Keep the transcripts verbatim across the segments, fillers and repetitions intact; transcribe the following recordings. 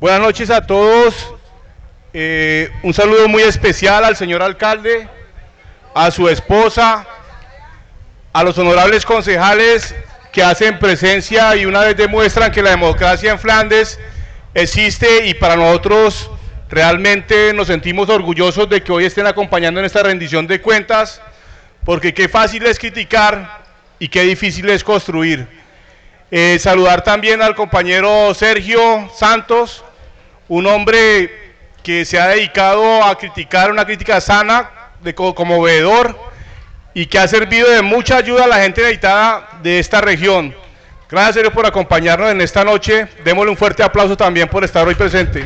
Buenas noches a todos. Eh, un saludo muy especial al señor alcalde, a su esposa, a los honorables concejales que hacen presencia y una vez demuestran que la democracia en Flandes existe, y para nosotros realmente nos sentimos orgullosos de que hoy estén acompañando en esta rendición de cuentas, porque qué fácil es criticar y qué difícil es construir. Eh, saludar también al compañero Sergio Santos, un hombre que se ha dedicado a criticar, una crítica sana, de, como veedor, y que ha servido de mucha ayuda a la gente necesitada de esta región. Gracias, Sergio, por acompañarnos en esta noche. Démosle un fuerte aplauso también por estar hoy presente.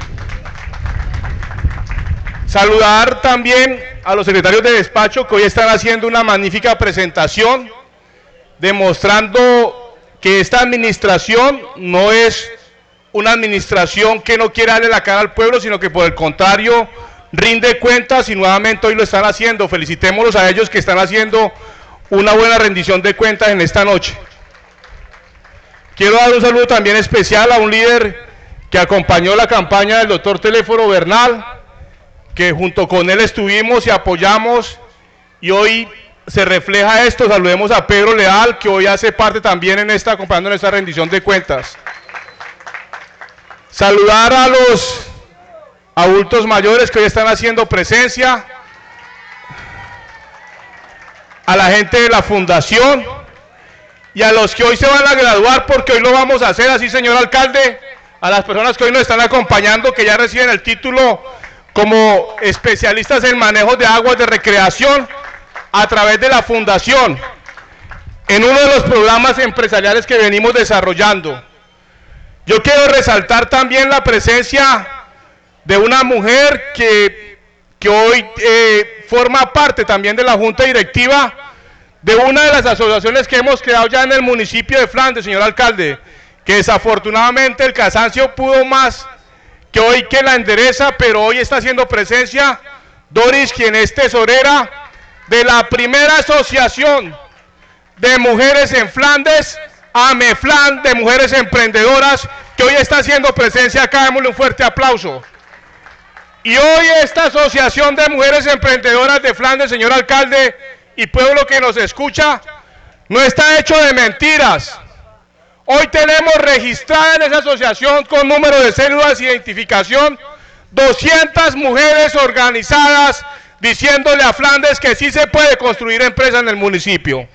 Saludar también a los secretarios de despacho que hoy están haciendo una magnífica presentación, demostrando que esta administración no es una administración que no quiere darle la cara al pueblo, sino que por el contrario rinde cuentas, y nuevamente hoy lo están haciendo. Felicitémoslos a ellos que están haciendo una buena rendición de cuentas en esta noche. Quiero dar un saludo también especial a un líder que acompañó la campaña del doctor Teléfono Bernal, que junto con él estuvimos y apoyamos, y hoy se refleja esto. Saludemos a Pedro Leal, que hoy hace parte también en esta, acompañando en esta rendición de cuentas. Saludar a los adultos mayores que hoy están haciendo presencia, a la gente de la fundación y a los que hoy se van a graduar, porque hoy lo vamos a hacer así, señor alcalde, a las personas que hoy nos están acompañando, que ya reciben el título como especialistas en manejo de aguas de recreación a través de la fundación, en uno de los programas empresariales que venimos desarrollando. Yo quiero resaltar también la presencia de una mujer que, que hoy eh, forma parte también de la junta directiva de una de las asociaciones que hemos creado ya en el municipio de Flandes, señor alcalde, que desafortunadamente el cansancio pudo más que hoy que la endereza, pero hoy está haciendo presencia Doris, quien es tesorera de la primera asociación de mujeres en Flandes, AMEFLAN, de mujeres emprendedoras, que hoy está haciendo presencia acá. Démosle un fuerte aplauso. Y hoy esta asociación de mujeres emprendedoras de Flandes, señor alcalde y pueblo que nos escucha, no está hecho de mentiras. Hoy tenemos registrada en esa asociación, con número de células de identificación, doscientas mujeres organizadas diciéndole a Flandes que sí se puede construir empresa en el municipio.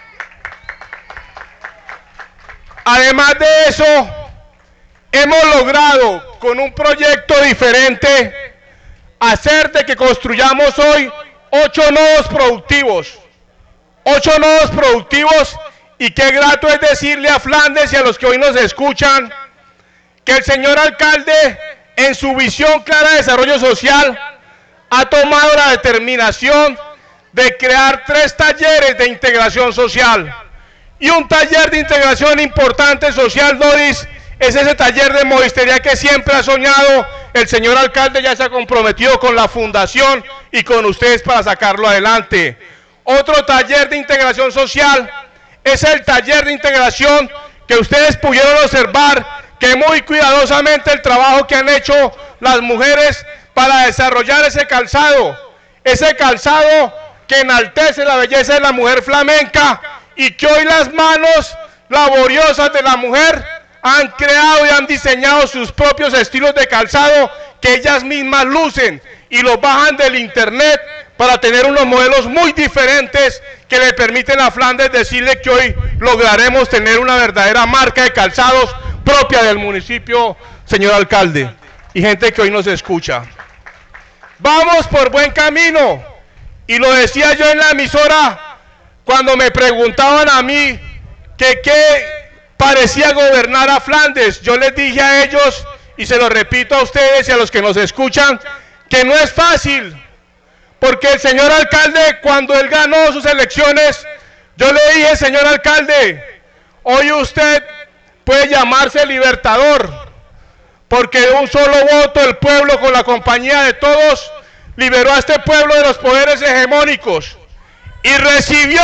Además de eso, hemos logrado con un proyecto diferente hacer de que construyamos hoy ocho nodos productivos. Ocho nodos productivos, y qué grato es decirle a Flandes y a los que hoy nos escuchan que el señor alcalde, en su visión clara de desarrollo social, ha tomado la determinación de crear tres talleres de integración social. Y un taller de integración importante social, Doris, es ese taller de modistería que siempre ha soñado el señor alcalde. Ya se ha comprometido con la fundación y con ustedes para sacarlo adelante. Otro taller de integración social es el taller de integración que ustedes pudieron observar, que muy cuidadosamente el trabajo que han hecho las mujeres para desarrollar ese calzado, ese calzado que enaltece la belleza de la mujer flamenca, y que hoy las manos laboriosas de la mujer han creado y han diseñado sus propios estilos de calzado que ellas mismas lucen y los bajan del internet para tener unos modelos muy diferentes que le permiten a Flandes decirle que hoy lograremos tener una verdadera marca de calzados propia del municipio, señor alcalde, y gente que hoy nos escucha. Vamos por buen camino, y lo decía yo en la emisora cuando me preguntaban a mí que qué parecía gobernar a Flandes. Yo les dije a ellos, y se lo repito a ustedes y a los que nos escuchan, que no es fácil, porque el señor alcalde, cuando él ganó sus elecciones, yo le dije: señor alcalde, hoy usted puede llamarse libertador, porque de un solo voto el pueblo, con la compañía de todos, liberó a este pueblo de los poderes hegemónicos, y recibió,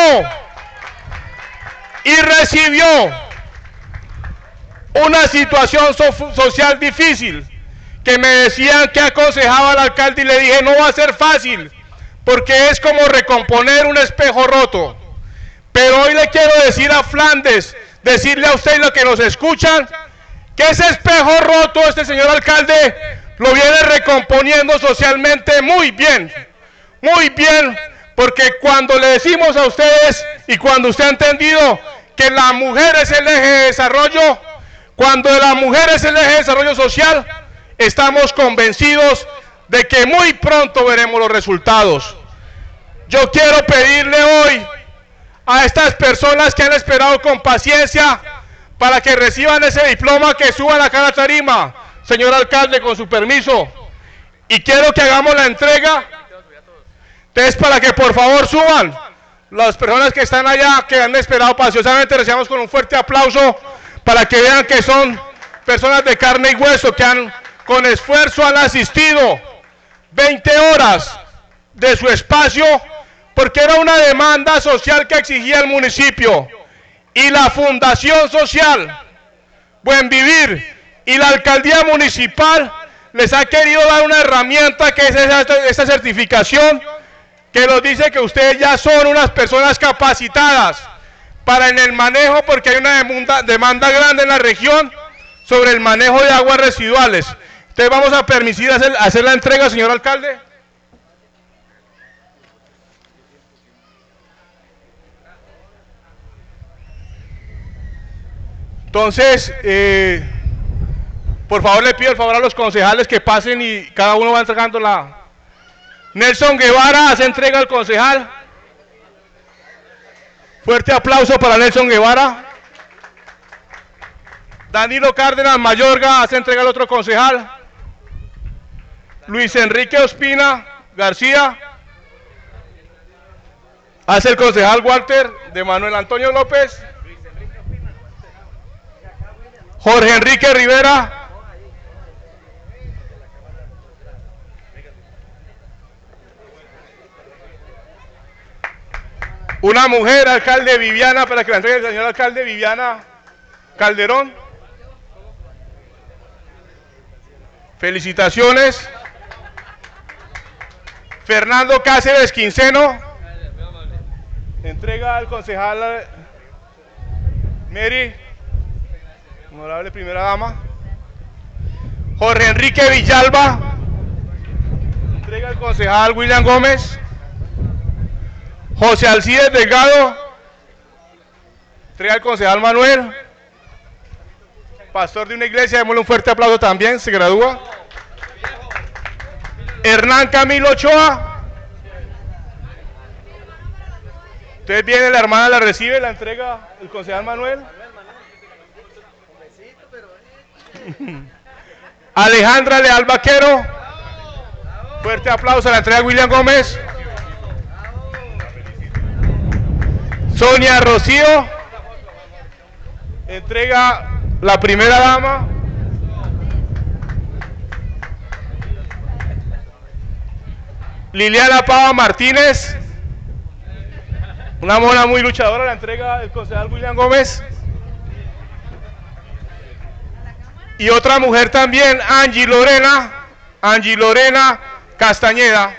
y recibió una situación so social difícil, que me decían que aconsejaba al alcalde y le dije no va a ser fácil, porque es como recomponer un espejo roto. Pero hoy le quiero decir a Flandes, decirle a usted y los que nos escuchan, que ese espejo roto este señor alcalde lo viene recomponiendo socialmente muy bien, muy bien, porque cuando le decimos a ustedes y cuando usted ha entendido que la mujer es el eje de desarrollo, cuando la mujer es el eje de desarrollo social, estamos convencidos de que muy pronto veremos los resultados. Yo quiero pedirle hoy a estas personas que han esperado con paciencia para que reciban ese diploma, que suban acá a la tarima, señor alcalde, con su permiso, y quiero que hagamos la entrega. Entonces, para que por favor suban las personas que están allá, que han esperado paciosamente, recibamos con un fuerte aplauso para que vean que son personas de carne y hueso, que han con esfuerzo han asistido veinte horas de su espacio, porque era una demanda social que exigía el municipio, y la Fundación Social Buen Vivir y la Alcaldía Municipal les ha querido dar una herramienta que es esta certificación, que nos dice que ustedes ya son unas personas capacitadas para en el manejo, porque hay una demanda, demanda grande en la región sobre el manejo de aguas residuales. Entonces vamos a permitir hacer, hacer la entrega, señor alcalde. Entonces, eh, por favor le pido el favor a los concejales que pasen y cada uno va entregando la... Nelson Guevara hace entrega al concejal. Fuerte aplauso para Nelson Guevara. Danilo Cárdenas Mayorga hace entrega al otro concejal. Luis Enrique Ospina García hace el concejal Walter de Manuel Antonio López. Jorge Enrique Rivera. Una mujer, alcalde Viviana, para que la entregue el señor alcalde Viviana Calderón. Felicitaciones. Fernando Cáceres Quinceno. Entrega al concejal Mary, honorable primera dama. Jorge Enrique Villalba. Entrega al concejal William Gómez. José Alcides Delgado. Entrega al concejal Manuel. Pastor de una iglesia, démosle un fuerte aplauso también, se gradúa. Hernán Camilo Ochoa. Entonces viene la hermana, la recibe, la entrega el concejal Manuel. Alejandra Leal Vaquero. Fuerte aplauso, la entrega William Gómez. Sonia Rocío. Entrega la primera dama. Liliana Pava Martínez. Una mona muy luchadora, la entrega el concejal William Gómez. Y otra mujer también, Angie Lorena, Angie Lorena Castañeda.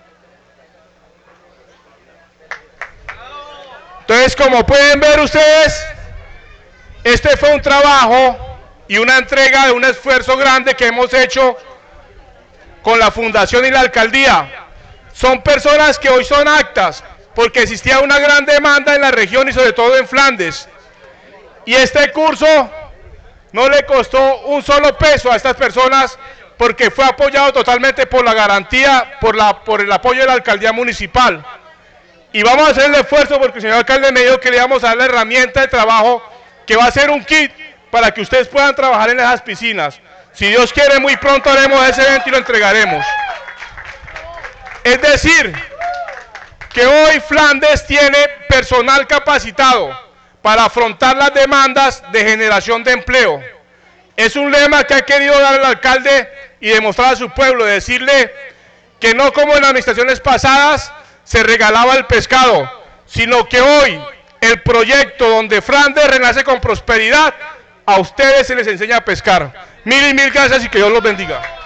Entonces, como pueden ver ustedes, este fue un trabajo y una entrega de un esfuerzo grande que hemos hecho con la Fundación y la Alcaldía. Son personas que hoy son actas, porque existía una gran demanda en la región y sobre todo en Flandes. Y este curso no le costó un solo peso a estas personas, porque fue apoyado totalmente por la garantía, por, la, por el apoyo de la Alcaldía Municipal. Y vamos a hacer el esfuerzo, porque el señor alcalde me dijo que le íbamos a dar la herramienta de trabajo, que va a ser un kit para que ustedes puedan trabajar en esas piscinas. Si Dios quiere, muy pronto haremos ese evento y lo entregaremos. Es decir, que hoy Flandes tiene personal capacitado para afrontar las demandas de generación de empleo. Es un lema que ha querido dar el alcalde y demostrar a su pueblo, decirle que no como en administraciones pasadas se regalaba el pescado, sino que hoy el proyecto donde Flandes renace con prosperidad, a ustedes se les enseña a pescar. Mil y mil gracias y que Dios los bendiga.